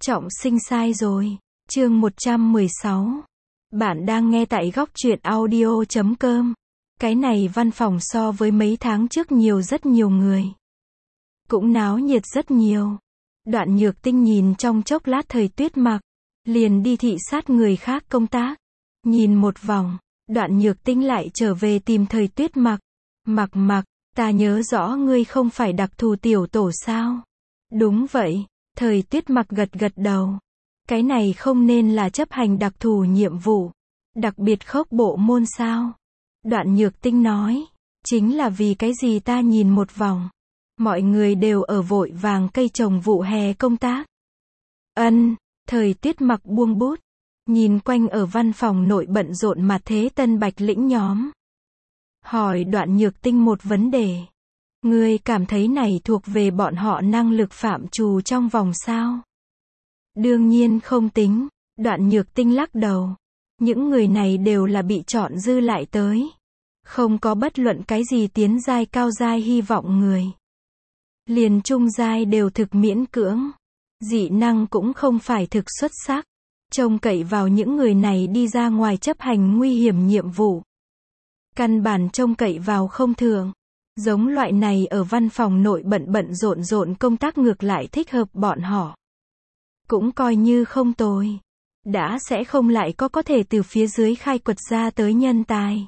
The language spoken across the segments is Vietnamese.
Trọng sinh sai rồi. Chương 116. Bạn đang nghe tại góc truyện audio.com. Cái này văn phòng so với mấy tháng trước nhiều rất nhiều người. Cũng náo nhiệt rất nhiều. Đoạn Nhược Tinh nhìn trong chốc lát Thời Tuyết Mặc, liền đi thị sát người khác công tác. Nhìn một vòng, Đoạn Nhược Tinh lại trở về tìm Thời Tuyết Mặc. Mặc, ta nhớ rõ ngươi không phải đặc thù tiểu tổ sao? Đúng vậy. Thời Tuyết Mặc gật đầu. Cái này không nên là chấp hành đặc thù nhiệm vụ, đặc biệt khốc bộ môn sao? Đoạn Nhược Tinh nói, chính là vì cái gì ta nhìn một vòng, mọi người đều ở vội vàng cây trồng vụ hè công tác. Thời Tuyết Mặc buông bút, nhìn quanh ở văn phòng nội bận rộn mà thế tân bạch lĩnh nhóm. Hỏi Đoạn Nhược Tinh một vấn đề. Ngươi cảm thấy này thuộc về bọn họ năng lực phạm trù trong vòng sao? Đương nhiên không tính. Đoạn Nhược Tinh lắc đầu. Những người này đều là bị chọn dư lại tới. Không có bất luận cái gì tiến giai cao giai hy vọng người. Liền trung giai đều thực miễn cưỡng. Dị năng cũng không phải thực xuất sắc. Trông cậy vào những người này đi ra ngoài chấp hành nguy hiểm nhiệm vụ. Căn bản trông cậy vào không thường. Giống loại này ở văn phòng nội bận rộn công tác ngược lại thích hợp bọn họ. Cũng coi như không tồi. Đã sẽ không lại có thể từ phía dưới khai quật ra tới nhân tài.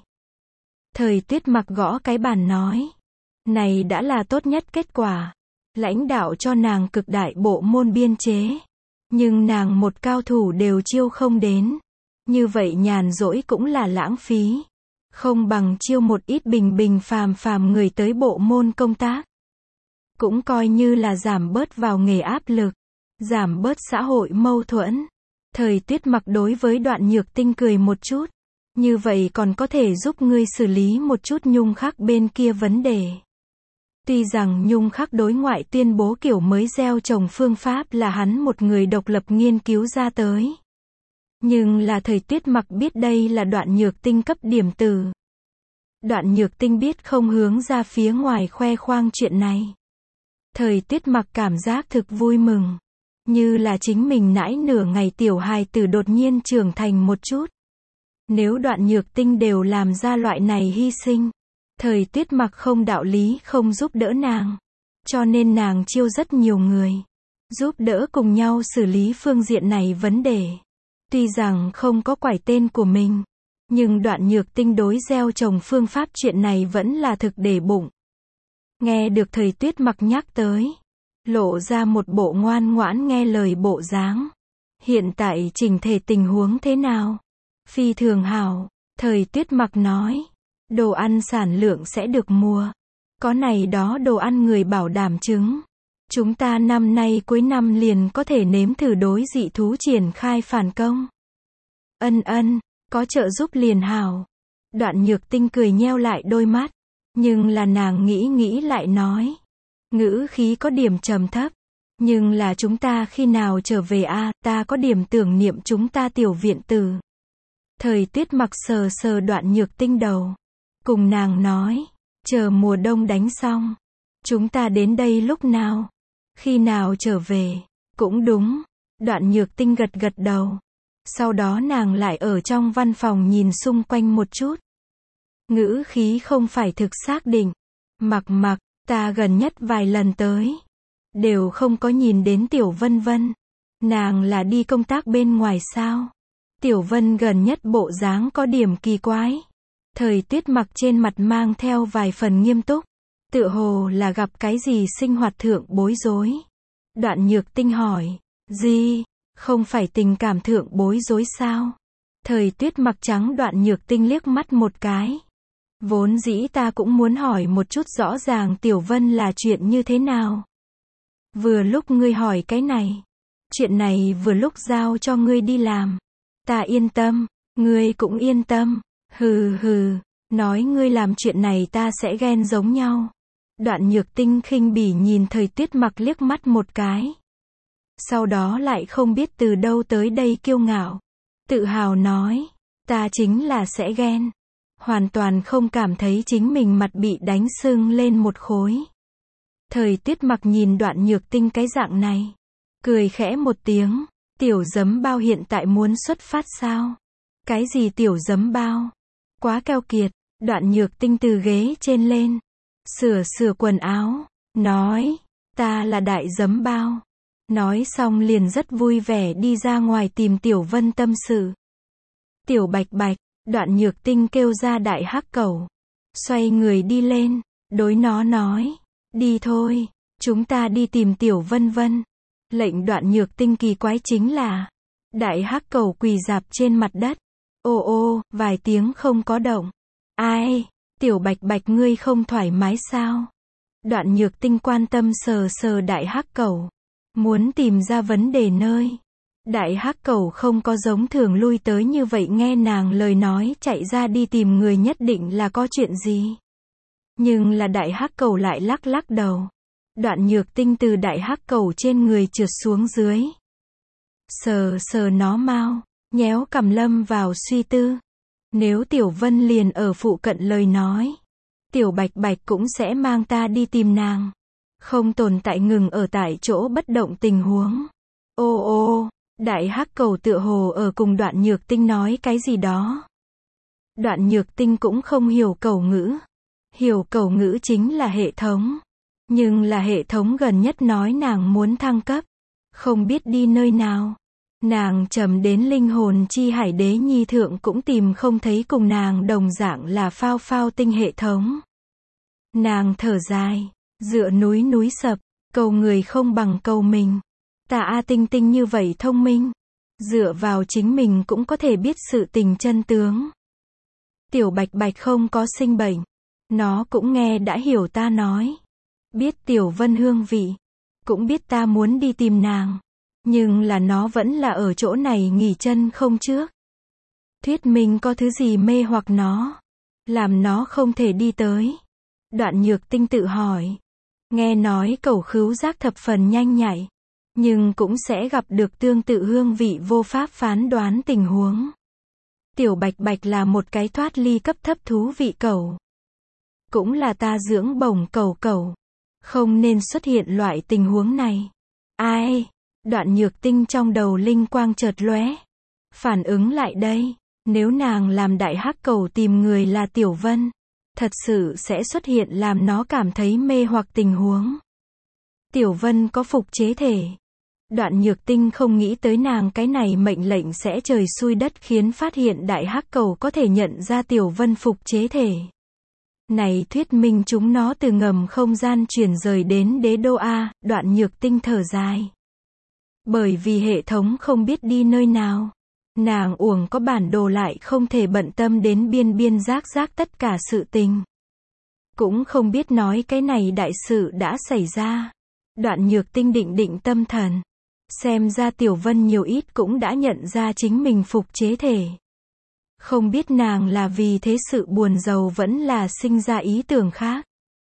Thời Tuyết Mặc gõ cái bàn nói. Này đã là tốt nhất kết quả. Lãnh đạo cho nàng cực đại bộ môn biên chế. Nhưng nàng một cao thủ đều chiêu không đến. Như vậy nhàn rỗi cũng là lãng phí. Không bằng chiêu một ít bình phàm người tới bộ môn công tác. Cũng coi như là giảm bớt vào nghề áp lực. Giảm bớt xã hội mâu thuẫn. Thời Tuyết Mặc đối với Đoạn Nhược Tinh cười một chút. Như vậy còn có thể giúp ngươi xử lý một chút Nhung Khắc bên kia vấn đề. Tuy rằng Nhung Khắc đối ngoại tuyên bố kiểu mới gieo trồng phương pháp là hắn một người độc lập nghiên cứu ra tới. Nhưng là Thời Tuyết Mặc biết đây là Đoạn Nhược Tinh cấp điểm từ. Đoạn Nhược Tinh biết không hướng ra phía ngoài khoe khoang chuyện này. Thời Tuyết Mặc cảm giác thực vui mừng. Như là chính mình nãi nửa ngày tiểu hài tử đột nhiên trưởng thành một chút. Nếu Đoạn Nhược Tinh đều làm ra loại này hy sinh, Thời Tuyết Mặc không đạo lý không giúp đỡ nàng. Cho nên nàng chiêu rất nhiều người. Giúp đỡ cùng nhau xử lý phương diện này vấn đề. Tuy rằng không có quải tên của mình, nhưng Đoạn Nhược Tinh đối gieo trồng phương pháp chuyện này vẫn là thực để bụng. Nghe được Thời Tuyết Mặc nhắc tới, lộ ra một bộ ngoan ngoãn nghe lời bộ dáng. Hiện tại chỉnh thể tình huống thế nào? Phi thường hảo, Thời Tuyết Mặc nói. Đồ ăn sản lượng sẽ được mua. Có này đó đồ ăn người bảo đảm chứng. Chúng ta năm nay cuối năm liền có thể nếm thử đối dị thú triển khai phản công. Có trợ giúp liền hảo. Đoạn Nhược Tinh cười nheo lại đôi mắt. Nhưng là nàng nghĩ lại nói. Ngữ khí có điểm trầm thấp. Nhưng là chúng ta khi nào trở về a, ta có điểm tưởng niệm chúng ta tiểu viện tử. Thời Tuyết Mặc sờ Đoạn Nhược Tinh đầu. Cùng nàng nói. Chờ mùa đông đánh xong. Chúng ta đến đây lúc nào? Khi nào trở về? Cũng đúng. Đoạn Nhược Tinh gật đầu. Sau đó nàng lại ở trong văn phòng nhìn xung quanh một chút. Ngữ khí không phải thực xác định. Mặc, ta gần nhất vài lần tới. Đều không có nhìn đến Tiểu Vân Vân. Nàng là đi công tác bên ngoài sao? Tiểu Vân gần nhất bộ dáng có điểm kỳ quái. Thời Tuyết Mặc trên mặt mang theo vài phần nghiêm túc. Tựa hồ là gặp cái gì sinh hoạt thượng bối rối. Đoạn Nhược Tinh hỏi. Gì? Không phải tình cảm thượng bối rối sao? Thời Tuyết Mặc trắng Đoạn Nhược Tinh liếc mắt một cái. Vốn dĩ ta cũng muốn hỏi một chút rõ ràng Tiểu Vân là chuyện như thế nào. Vừa lúc ngươi hỏi cái này. Chuyện này vừa lúc giao cho ngươi đi làm. Ta yên tâm. Ngươi cũng yên tâm. Hừ. Nói ngươi làm chuyện này ta sẽ ghen giống nhau. Đoạn Nhược Tinh khinh bỉ nhìn Thời Tuyết Mặc liếc mắt một cái. Sau đó lại không biết từ đâu tới đây kiêu ngạo. Tự hào nói. Ta chính là sẽ ghen. Hoàn toàn không cảm thấy chính mình mặt bị đánh sưng lên một khối. Thời Tuyết Mặc nhìn Đoạn Nhược Tinh cái dạng này. cười khẽ một tiếng. Tiểu giấm bao hiện tại muốn xuất phát sao? Cái gì tiểu giấm bao? Quá keo kiệt. Đoạn Nhược Tinh từ ghế trên lên, sửa quần áo, nói, ta là đại giấm bao. Nói xong liền rất vui vẻ đi ra ngoài tìm Tiểu Vân tâm sự. Tiểu Bạch Bạch, Đoạn Nhược Tinh kêu ra đại hắc cẩu. Xoay người đi lên, đối nó nói, đi thôi, chúng ta đi tìm Tiểu Vân Vân. Lệnh Đoạn Nhược Tinh kỳ quái chính là, đại hắc cẩu quỳ rạp trên mặt đất. Ô ô, vài tiếng không có động. Ai, Tiểu Bạch Bạch ngươi không thoải mái sao? Đoạn Nhược Tinh quan tâm sờ đại hắc cẩu, muốn tìm ra vấn đề nơi. Đại hắc cẩu không có giống thường lui tới như vậy nghe nàng lời nói chạy ra đi tìm người nhất định là có chuyện gì. Nhưng là đại hắc cẩu lại lắc đầu. Đoạn Nhược Tinh từ đại hắc cẩu trên người trượt xuống dưới. Sờ nó mau, nhéo cằm lâm vào suy tư. Nếu Tiểu Vân liền ở phụ cận lời nói, Tiểu Bạch Bạch cũng sẽ mang ta đi tìm nàng. Không tồn tại ngừng ở tại chỗ bất động tình huống. Ô ô, đại hắc cẩu tựa hồ ở cùng Đoạn Nhược Tinh nói cái gì đó. Đoạn Nhược Tinh cũng không hiểu cẩu ngữ. Hiểu cẩu ngữ chính là hệ thống. Nhưng là hệ thống gần nhất nói nàng muốn thăng cấp. Không biết đi nơi nào. Nàng trầm đến linh hồn chi hải đế nhi thượng cũng tìm không thấy cùng nàng đồng dạng là phao tinh hệ thống. Nàng thở dài, dựa núi sập, cầu người không bằng cầu mình. Ta A Tinh Tinh như vậy thông minh, dựa vào chính mình cũng có thể biết sự tình chân tướng. Tiểu Bạch Bạch không có sinh bệnh, nó cũng nghe đã hiểu ta nói. Biết Tiểu Vân hương vị, cũng biết ta muốn đi tìm nàng. Nhưng là nó vẫn là ở chỗ này nghỉ chân không trước. Thuyết minh có thứ gì mê hoặc nó, làm nó không thể đi tới. Đoạn Nhược Tinh tự hỏi. Nghe nói cẩu khứu giác thập phần nhanh nhạy, nhưng cũng sẽ gặp được tương tự hương vị vô pháp phán đoán tình huống. Tiểu Bạch Bạch là một cái thoát ly cấp thấp thú vị cẩu. Cũng là ta dưỡng bổng cẩu. Không nên xuất hiện loại tình huống này. Ai? Đoạn Nhược Tinh trong đầu linh quang chợt lóe. Phản ứng lại đây. Nếu nàng làm đại hắc cẩu tìm người là Tiểu Vân, thật sự sẽ xuất hiện làm nó cảm thấy mê hoặc tình huống. Tiểu Vân có phục chế thể. Đoạn Nhược Tinh không nghĩ tới nàng cái này mệnh lệnh sẽ trời xui đất khiến phát hiện đại hắc cẩu có thể nhận ra Tiểu Vân phục chế thể. Này thuyết minh chúng nó từ ngầm không gian chuyển rời đến đế đô A. Đoạn Nhược Tinh thở dài. Bởi vì hệ thống không biết đi nơi nào. Nàng uổng có bản đồ lại không thể bận tâm đến biên giác tất cả sự tình. Cũng không biết nói cái này đại sự đã xảy ra. Đoạn Nhược Tinh định tâm thần. Xem ra Tiểu Vân nhiều ít cũng đã nhận ra chính mình phục chế thể. Không biết nàng là vì thế sự buồn rầu vẫn là sinh ra ý tưởng khác.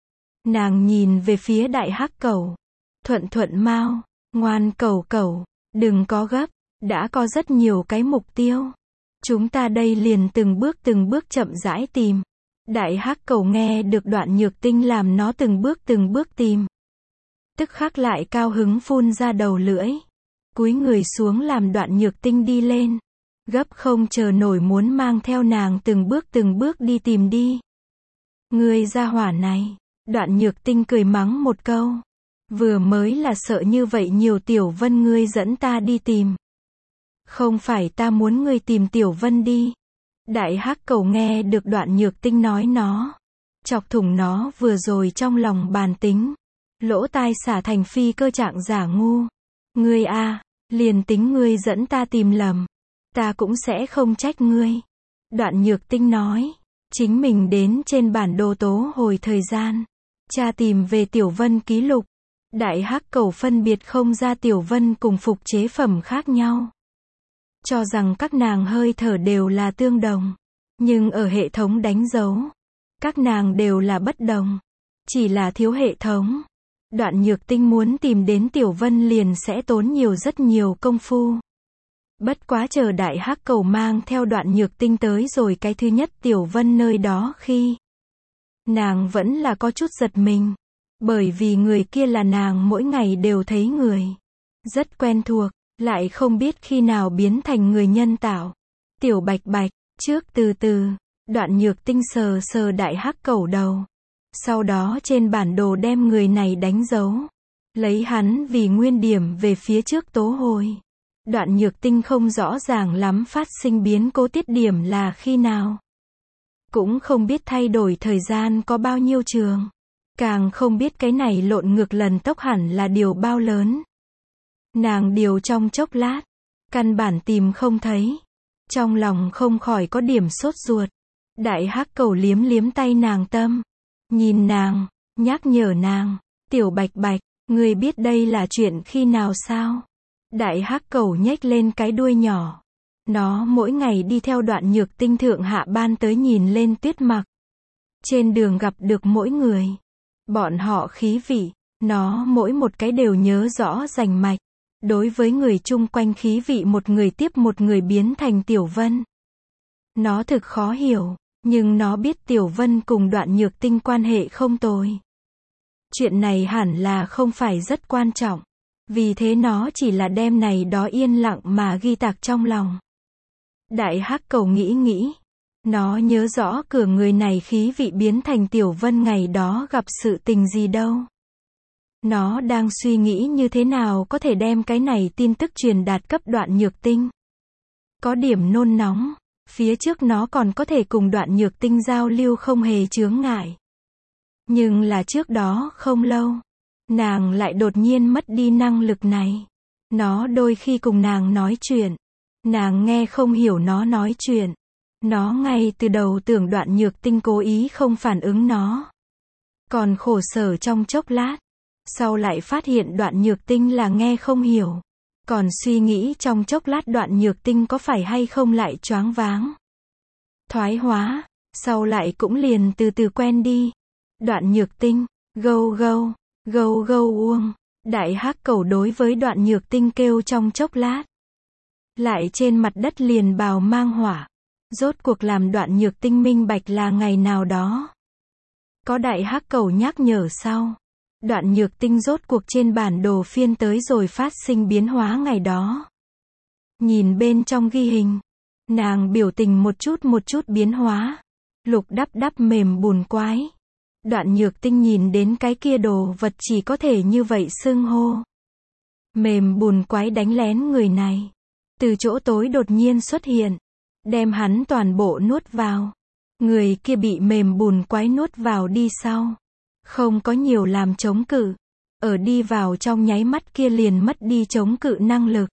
Nàng nhìn về phía đại hắc cẩu. Thuận mau, ngoan cẩu, đừng có gấp, đã có rất nhiều cái mục tiêu. Chúng ta đây liền từng bước chậm rãi tìm. Đại hắc cẩu nghe được Đoạn Nhược Tinh làm nó từng bước tìm. Tức khắc lại cao hứng phun ra đầu lưỡi. Cúi người xuống làm Đoạn Nhược Tinh đi lên. Gấp không chờ nổi muốn mang theo nàng từng bước đi tìm đi. Ngươi ra hỏa này. Đoạn Nhược Tinh cười mắng một câu. Vừa mới là sợ như vậy nhiều Tiểu Vân ngươi dẫn ta đi tìm. Không phải ta muốn ngươi tìm Tiểu Vân đi. Đại hắc cẩu nghe được Đoạn Nhược Tinh nói nó. Chọc thủng nó vừa rồi trong lòng bàn tính. Lỗ tai xả thành phi cơ trạng giả ngu. Ngươi a, liền tính ngươi dẫn ta tìm lầm. Ta cũng sẽ không trách ngươi. Đoạn Nhược Tinh nói. Chính mình đến trên bản đồ tố hồi thời gian. Tra tìm về Tiểu Vân ký lục. Đại hắc cẩu phân biệt không ra Tiểu Vân cùng phục chế phẩm khác nhau. Cho rằng các nàng hơi thở đều là tương đồng. Nhưng ở hệ thống đánh dấu. Các nàng đều là bất đồng. Chỉ là thiếu hệ thống. Đoạn Nhược Tinh muốn tìm đến Tiểu Vân liền sẽ tốn rất nhiều công phu. Bất quá chờ đại hắc cẩu mang theo Đoạn Nhược Tinh tới rồi cái thứ nhất Tiểu Vân nơi đó khi. Nàng vẫn là có chút giật mình. Bởi vì người kia là nàng mỗi ngày đều thấy người. Rất quen thuộc, lại không biết khi nào biến thành người nhân tạo. Tiểu Bạch Bạch, trước từ từ, Đoạn Nhược Tinh sờ sờ đại hắc cẩu đầu. Sau đó trên bản đồ đem người này đánh dấu. Lấy hắn vì nguyên điểm về phía trước tố hồi. Đoạn Nhược Tinh không rõ ràng lắm phát sinh biến cố tiết điểm là khi nào. Cũng không biết thay đổi thời gian có bao nhiêu trường. Càng không biết cái này lộn ngược lần tốc hẳn là điều bao lớn. Nàng điều trong chốc lát, căn bản tìm không thấy. Trong lòng không khỏi có điểm sốt ruột. Đại hắc cẩu liếm liếm tay nàng tâm. Nhìn nàng, nhắc nhở nàng. Tiểu Bạch Bạch, ngươi biết đây là chuyện khi nào sao? Đại hắc cẩu nhếch lên cái đuôi nhỏ. Nó mỗi ngày đi theo Đoạn Nhược Tinh thượng hạ ban tới nhìn lên Tuyết Mặc. Trên đường gặp được mỗi người. Bọn họ khí vị, nó mỗi một cái đều nhớ rõ rành mạch. Đối với người chung quanh khí vị một người tiếp một người biến thành Tiểu Vân. Nó thực khó hiểu, nhưng nó biết Tiểu Vân cùng Đoạn Nhược Tinh quan hệ không tồi. Chuyện này hẳn là không phải rất quan trọng. Vì thế nó chỉ là đem này đó yên lặng mà ghi tạc trong lòng. Đại hắc cẩu nghĩ nghĩ. Nó nhớ rõ cửa người này khí vị biến thành Tiểu Vân ngày đó gặp sự tình gì đâu. Nó đang suy nghĩ như thế nào có thể đem cái này tin tức truyền đạt cấp Đoạn Nhược Tinh. Có điểm nôn nóng. Phía trước nó còn có thể cùng Đoạn Nhược Tinh giao lưu không hề chướng ngại. Nhưng là trước đó không lâu. Nàng lại đột nhiên mất đi năng lực này. Nó đôi khi cùng nàng nói chuyện. Nàng nghe không hiểu nó nói chuyện. Nó ngay từ đầu tưởng Đoạn Nhược Tinh cố ý không phản ứng nó. Còn khổ sở trong chốc lát. Sau lại phát hiện Đoạn Nhược Tinh là nghe không hiểu. Còn suy nghĩ trong chốc lát Đoạn Nhược Tinh có phải hay không lại choáng váng. Thoái hóa. Sau lại cũng liền từ từ quen đi. Đoạn Nhược Tinh, gâu gâu, gâu gâu uông. Đại hắc cẩu đối với Đoạn Nhược Tinh kêu trong chốc lát. Lại trên mặt đất liền bào mang hỏa. Rốt cuộc làm Đoạn Nhược Tinh minh bạch là ngày nào đó. Có đại hắc cẩu nhắc nhở sau. Đoạn Nhược Tinh rốt cuộc trên bản đồ phiên tới rồi phát sinh biến hóa ngày đó. Nhìn bên trong ghi hình. Nàng biểu tình một chút biến hóa. Lục đắp đắp mềm bùn quái. Đoạn Nhược Tinh nhìn đến cái kia đồ vật chỉ có thể như vậy xưng hô. Mềm bùn quái đánh lén người này. Từ chỗ tối đột nhiên xuất hiện. Đem hắn toàn bộ nuốt vào. Người kia bị mềm bùn quái nuốt vào đi sau. Không có nhiều làm chống cự. Ở đi vào trong nháy mắt kia liền mất đi chống cự năng lực.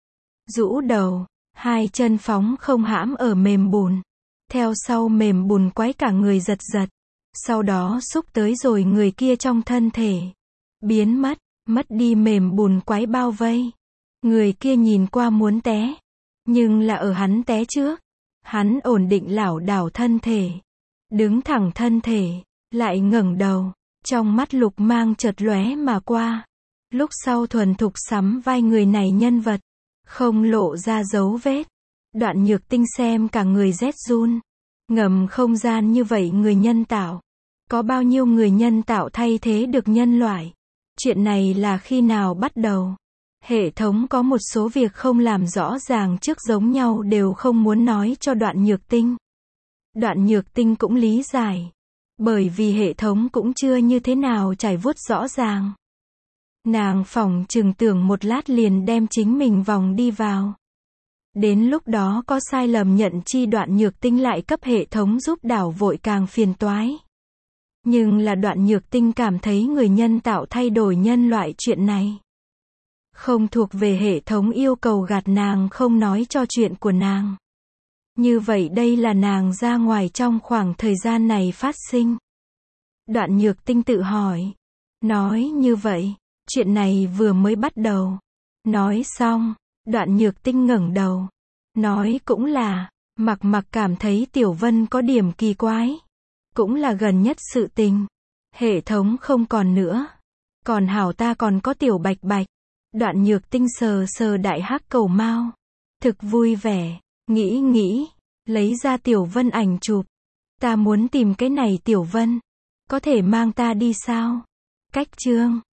Rũ đầu. Hai chân phóng không hãm ở mềm bùn. Theo sau mềm bùn quái cả người giật giật. Sau đó xúc tới rồi người kia trong thân thể. Biến mất. Mất đi mềm bùn quái bao vây. Người kia nhìn qua muốn té. Nhưng là ở hắn té trước. Hắn ổn định lảo đảo thân thể. Đứng thẳng thân thể. Lại ngẩng đầu. Trong mắt lục mang chợt lóe mà qua. Lúc sau thuần thục sắm vai người này nhân vật. Không lộ ra dấu vết. Đoạn Nhược Tinh xem cả người rét run. Ngầm không gian như vậy người nhân tạo. Có bao nhiêu người nhân tạo thay thế được nhân loại? Chuyện này là khi nào bắt đầu? Hệ thống có một số việc không làm rõ ràng trước giống nhau đều không muốn nói cho Đoạn Nhược Tinh. Đoạn Nhược Tinh cũng lý giải. Bởi vì hệ thống cũng chưa như thế nào trải vuốt rõ ràng. Nàng phỏng chừng tưởng một lát liền đem chính mình vòng đi vào. Đến lúc đó có sai lầm nhận chi Đoạn Nhược Tinh lại cấp hệ thống giúp đảo vội càng phiền toái. Nhưng là Đoạn Nhược Tinh cảm thấy người nhân tạo thay đổi nhân loại chuyện này. Không thuộc về hệ thống yêu cầu gạt nàng không nói cho chuyện của nàng. Như vậy đây là nàng ra ngoài trong khoảng thời gian này phát sinh. Đoạn Nhược Tinh tự hỏi. Nói như vậy, chuyện này vừa mới bắt đầu. Nói xong, Đoạn Nhược Tinh ngẩng đầu. Nói cũng là, mặc cảm thấy Tiểu Vân có điểm kỳ quái. Cũng là gần nhất sự tình. Hệ thống không còn nữa. Còn hảo ta còn có Tiểu Bạch Bạch. Đoạn Nhược Tinh sờ sờ đại hắc cẩu mao. Thực vui vẻ, nghĩ, lấy ra Tiểu Vân ảnh chụp. Ta muốn tìm cái này Tiểu Vân. Có thể mang ta đi sao? Cách chương